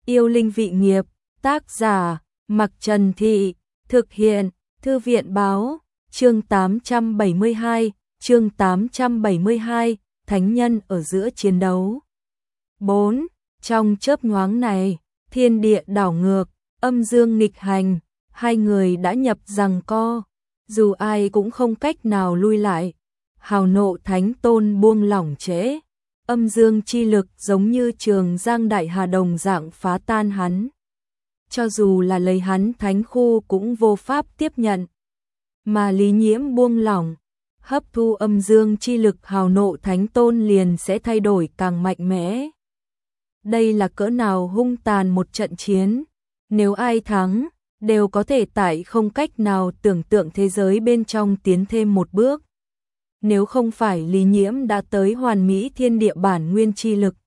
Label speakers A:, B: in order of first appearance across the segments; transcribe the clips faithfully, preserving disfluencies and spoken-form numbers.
A: Yêu linh vị nghiệp, tác giả, Mặc Trần Thị, thực hiện, Thư viện báo, chương tám trăm bảy mươi hai, chương tám trăm bảy mươi hai, Thánh nhân ở giữa chiến đấu. bốn. Trong chớp nhoáng này, thiên địa đảo ngược, âm dương nghịch hành, hai người đã nhập giằng co, dù ai cũng không cách nào lui lại. Hào Nộ Thánh Tôn buông lỏng trễ, âm dương chi lực giống như trường giang đại hà đồng dạng phá tan hắn. Cho dù là lấy hắn thánh khu cũng vô pháp tiếp nhận. Mà Lý Nhiễm buông lỏng, hấp thu âm dương chi lực, Hào Nộ Thánh Tôn liền sẽ thay đổi càng mạnh mẽ. Đây là cỡ nào hung tàn một trận chiến, nếu ai thắng, đều có thể tại không cách nào tưởng tượng thế giới bên trong tiến thêm một bước. Nếu không phải Lý Nhiễm đã tới hoàn mỹ thiên địa bản nguyên chi lực,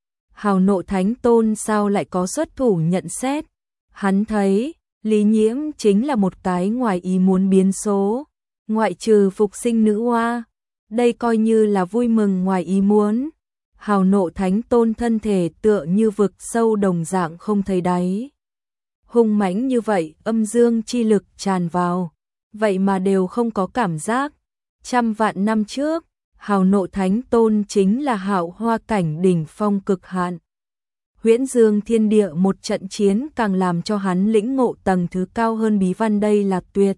A: Hào Nộ Thánh Tôn sao lại có xuất thủ nhận xét. Hắn thấy, Lý Nhiễm chính là một cái ngoài ý muốn biến số, ngoại trừ phục sinh nữ hoa, đây coi như là vui mừng ngoài ý muốn. Hào Nộ Thánh Tôn thân thể tựa như vực sâu đồng dạng không thấy đáy. Hung mãnh như vậy, âm dương chi lực tràn vào, vậy mà đều không có cảm giác. Trăm vạn năm trước, Hào Nộ Thánh Tôn chính là hạo hoa cảnh đỉnh phong cực hạn. Huyễn Dương thiên địa một trận chiến càng làm cho hắn lĩnh ngộ tầng thứ cao hơn bí văn, đây là tuyệt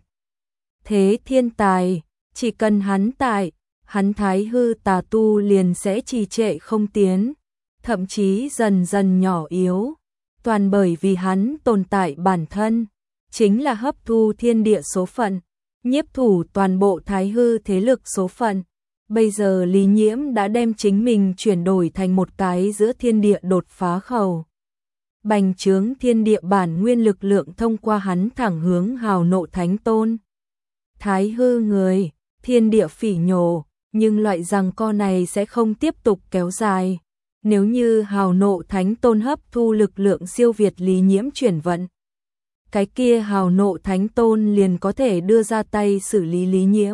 A: thế thiên tài, chỉ cần hắn tại, hắn thái hư tà tu liền sẽ trì trệ không tiến, thậm chí dần dần nhỏ yếu, toàn bởi vì hắn tồn tại bản thân, chính là hấp thu thiên địa số phận, nhiếp thủ toàn bộ thái hư thế lực số phận. Bây giờ Lý Nhiễm đã đem chính mình chuyển đổi thành một cái giữa thiên địa đột phá khẩu. Bành trướng thiên địa bản nguyên lực lượng thông qua hắn thẳng hướng Hào Nộ Thánh Tôn. Thái hư người, thiên địa phỉ nhổ, nhưng loại giằng co này sẽ không tiếp tục kéo dài. Nếu như Hào Nộ Thánh Tôn hấp thu lực lượng siêu việt Lý Nhiễm chuyển vận, cái kia Hào Nộ Thánh Tôn liền có thể đưa ra tay xử lý Lý Nhiễm.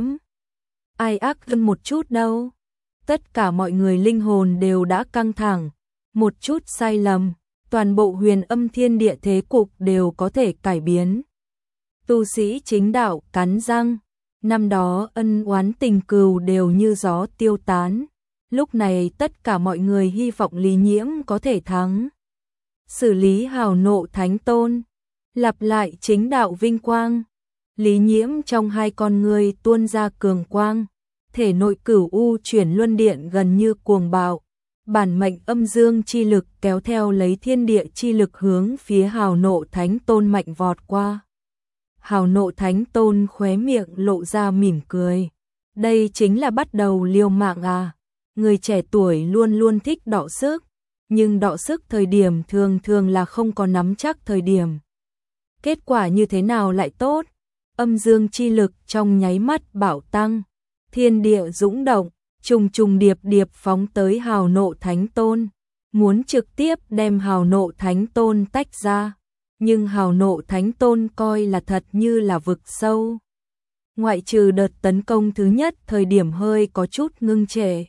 A: Ai ác hơn một chút đâu. Tất cả mọi người linh hồn đều đã căng thẳng, một chút sai lầm, toàn bộ huyền âm thiên địa thế cục đều có thể cải biến. Tu sĩ chính đạo cắn răng, năm đó ân oán tình cừu đều như gió tiêu tán. Lúc này tất cả mọi người hy vọng Lý Nhiễm có thể thắng. Xử lý Hào Nộ Thánh Tôn, lặp lại chính đạo vinh quang. Lý Nhiễm trong hai con người tuôn ra cường quang, thể nội cửu u chuyển luân điện gần như cuồng bạo, bản mệnh âm dương chi lực kéo theo lấy thiên địa chi lực hướng phía Hào Nộ Thánh Tôn mạnh vọt qua. Hào Nộ Thánh Tôn khóe miệng lộ ra mỉm cười, đây chính là bắt đầu liều mạng à. Người trẻ tuổi luôn luôn thích đọ sức, nhưng đọ sức thời điểm thường thường là không có nắm chắc thời điểm. Kết quả như thế nào lại tốt? Âm dương chi lực trong nháy mắt bạo tăng, thiên địa dũng động, trùng trùng điệp điệp phóng tới Hào Nộ Thánh Tôn, muốn trực tiếp đem Hào Nộ Thánh Tôn tách ra, nhưng Hào Nộ Thánh Tôn coi là thật như là vực sâu. Ngoại trừ đợt tấn công thứ nhất thời điểm hơi có chút ngưng trệ,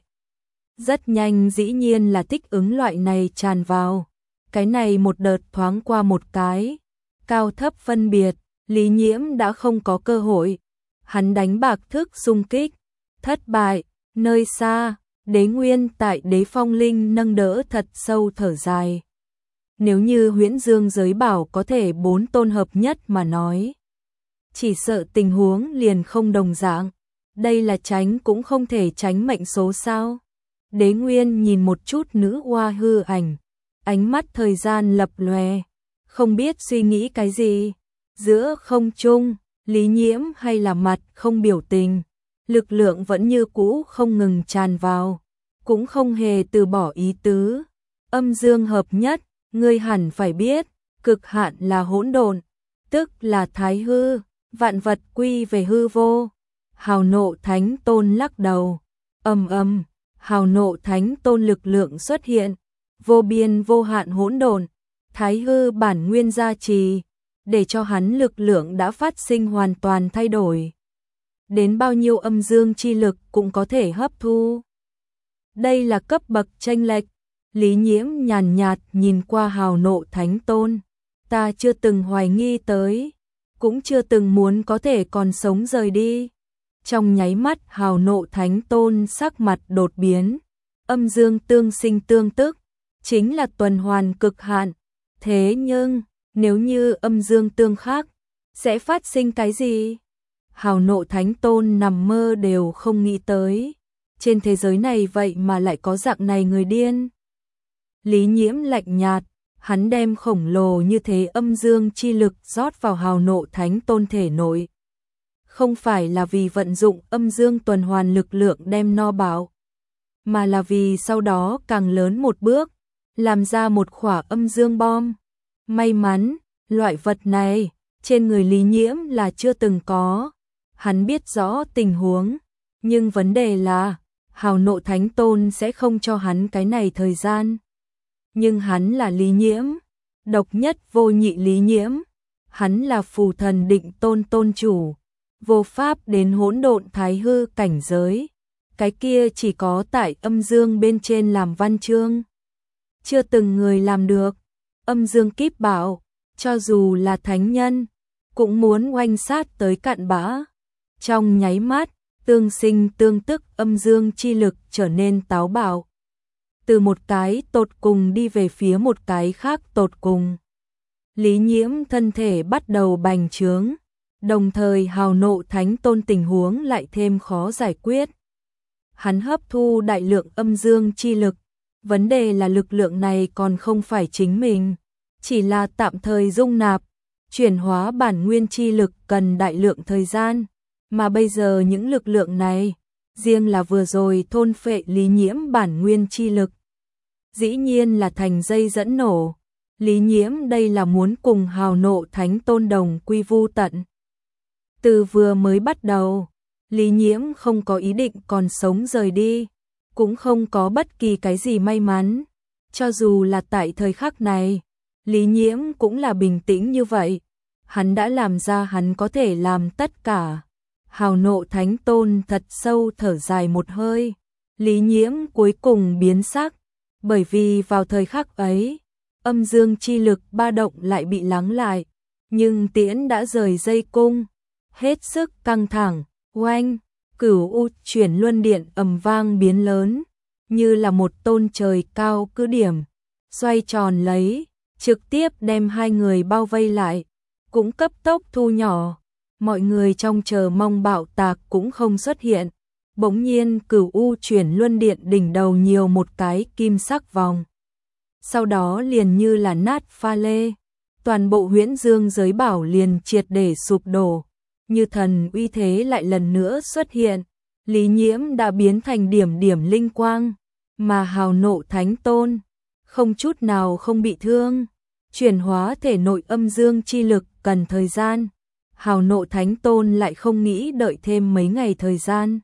A: rất nhanh dĩ nhiên là thích ứng loại này tràn vào, cái này một đợt thoáng qua một cái, cao thấp phân biệt. Lý Nhiễm đã không có cơ hội, hắn đánh bạc thức xung kích, thất bại, nơi xa, Đế Nguyên tại Đế Phong Linh nâng đỡ thật sâu thở dài. Nếu như Huyễn Dương giới bảo có thể bốn tôn hợp nhất mà nói, chỉ sợ tình huống liền không đồng dạng, đây là tránh cũng không thể tránh mệnh số sao. Đế Nguyên nhìn một chút nữ hoa hư ảnh, ánh mắt thời gian lập lòe, không biết suy nghĩ cái gì. Giữa không trung, Lý Nhiễm hay là mặt không biểu tình, lực lượng vẫn như cũ không ngừng tràn vào, cũng không hề từ bỏ ý tứ. Âm dương hợp nhất, ngươi hẳn phải biết, cực hạn là hỗn độn, tức là thái hư, vạn vật quy về hư vô. Hào Nộ Thánh Tôn lắc đầu, ầm ầm, Hào Nộ Thánh Tôn lực lượng xuất hiện, vô biên vô hạn hỗn độn, thái hư bản nguyên gia trì, để cho hắn lực lượng đã phát sinh hoàn toàn thay đổi. Đến bao nhiêu âm dương chi lực cũng có thể hấp thu. Đây là cấp bậc chênh lệch, Lý Nhiễm nhàn nhạt nhìn qua Hào Nộ Thánh Tôn. Ta chưa từng hoài nghi tới, cũng chưa từng muốn có thể còn sống rời đi. Trong nháy mắt Hào Nộ Thánh Tôn sắc mặt đột biến. Âm dương tương sinh tương tức, chính là tuần hoàn cực hạn. Thế nhưng, nếu như âm dương tương khắc, sẽ phát sinh cái gì? Hào Nộ Thánh Tôn nằm mơ đều không nghĩ tới. Trên thế giới này vậy mà lại có dạng này người điên. Lý Nhiễm lạnh nhạt, hắn đem khổng lồ như thế âm dương chi lực rót vào Hào Nộ Thánh Tôn thể nội. Không phải là vì vận dụng âm dương tuần hoàn lực lượng đem no bảo, mà là vì sau đó càng lớn một bước, làm ra một khỏa âm dương bom. May mắn, loại vật này, trên người Lý Nhiễm là chưa từng có. Hắn biết rõ tình huống, nhưng vấn đề là, Hào Nộ Thánh Tôn sẽ không cho hắn cái này thời gian. Nhưng hắn là Lý Nhiễm, độc nhất vô nhị Lý Nhiễm. Hắn là phù thần định tôn tôn chủ, vô pháp đến hỗn độn thái hư cảnh giới. Cái kia chỉ có tại âm dương bên trên làm văn chương. Chưa từng người làm được. Âm dương kíp bảo, cho dù là thánh nhân, cũng muốn oanh sát tới cạn bã. Trong nháy mắt, tương sinh tương tức âm dương chi lực trở nên táo bạo. Từ một cái tột cùng đi về phía một cái khác tột cùng. Lý Nhiễm thân thể bắt đầu bành trướng, đồng thời Hào Nộ Thánh Tôn tình huống lại thêm khó giải quyết. Hắn hấp thu đại lượng âm dương chi lực, vấn đề là lực lượng này còn không phải chính mình, chỉ là tạm thời dung nạp, chuyển hóa bản nguyên chi lực cần đại lượng thời gian, mà bây giờ những lực lượng này, riêng là vừa rồi thôn phệ Lý Nhiễm bản nguyên chi lực, dĩ nhiên là thành dây dẫn nổ. Lý Nhiễm đây là muốn cùng Hào Nộ Thánh Tôn đồng quy vu tận. Từ vừa mới bắt đầu, Lý Nhiễm không có ý định còn sống rời đi, cũng không có bất kỳ cái gì may mắn. Cho dù là tại thời khắc này, Lý Nhiễm cũng là bình tĩnh như vậy. Hắn đã làm ra hắn có thể làm tất cả. Hào Nộ Thánh Tôn thật sâu thở dài một hơi. Lý Nhiễm cuối cùng biến sắc, bởi vì vào thời khắc ấy, âm dương chi lực ba động lại bị lắng lại, nhưng tiễn đã rời dây cung, hết sức căng thẳng. Oanh, Cửu U chuyển luân điện ầm vang biến lớn, như là một tôn trời cao cứ điểm, xoay tròn lấy, trực tiếp đem hai người bao vây lại, cũng cấp tốc thu nhỏ. Mọi người trong chờ mong bạo tạc cũng không xuất hiện. Bỗng nhiên Cửu U chuyển luân điện đỉnh đầu nhiều một cái kim sắc vòng. Sau đó liền như là nát pha lê, toàn bộ huyễn dương giới bảo liền triệt để sụp đổ. Như thần uy thế lại lần nữa xuất hiện, Lý Nhiễm đã biến thành điểm điểm linh quang, mà Hào Nộ Thánh Tôn không chút nào không bị thương. Chuyển hóa thể nội âm dương chi lực cần thời gian, Hào Nộ Thánh Tôn lại không nghĩ đợi thêm mấy ngày thời gian.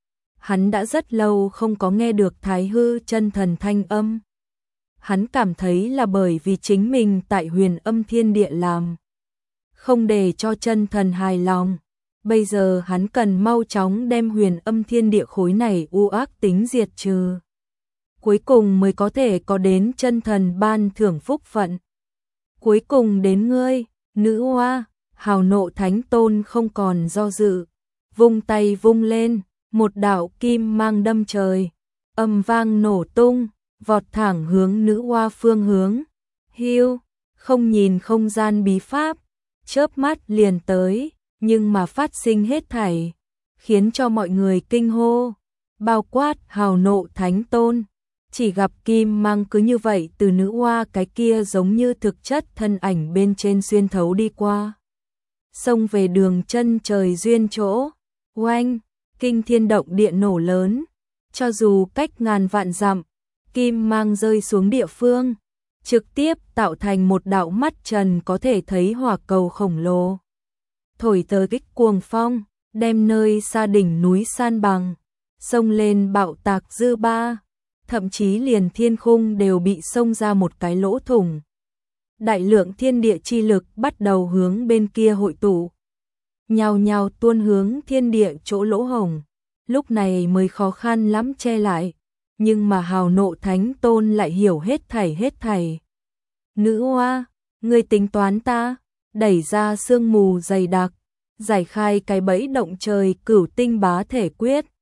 A: Hắn đã rất lâu không có nghe được Thái Hư chân thần thanh âm. Hắn cảm thấy là bởi vì chính mình tại Huyền Âm Thiên Địa làm không để cho chân thần hài lòng. Bây giờ hắn cần mau chóng đem Huyền Âm Thiên Địa khối này u ác tính diệt trừ, cuối cùng mới có thể có đến chân thần ban thưởng phúc phận. Cuối cùng đến ngươi, nữ hoa. Hào Nộ Thánh Tôn không còn do dự, vung tay vung lên, một đạo kim mang đâm trời, ầm vang nổ tung, vọt thẳng hướng nữ hoa phương hướng. Hiu, không nhìn không gian bí pháp, chớp mắt liền tới, nhưng mà phát sinh hết thảy, khiến cho mọi người kinh hô, bao quát Hào Nộ Thánh Tôn. Chỉ gặp kim mang cứ như vậy từ nữ hoa cái kia giống như thực chất thân ảnh bên trên xuyên thấu đi qua, xông về đường chân trời duyên chỗ. Oanh, kinh thiên động địa nổ lớn, cho dù cách ngàn vạn dặm, kim mang rơi xuống địa phương, trực tiếp tạo thành một đạo mắt trần có thể thấy hỏa cầu khổng lồ, thổi tới kích cuồng phong, đem nơi xa đỉnh núi san bằng, xông lên bạo tạc dư ba, thậm chí liền thiên khung đều bị xông ra một cái lỗ thủng. Đại lượng thiên địa chi lực bắt đầu hướng bên kia hội tụ, nhào nhào tuôn hướng thiên địa chỗ lỗ hổng, lúc này mới khó khăn lắm che lại. nhưng mà hào nộ thánh tôn lại hiểu hết thảy hết thảy. Nữ oa, ngươi tính toán ta, đẩy ra sương mù dày đặc, giải khai cái bẫy động trời cửu tinh bá thể quyết,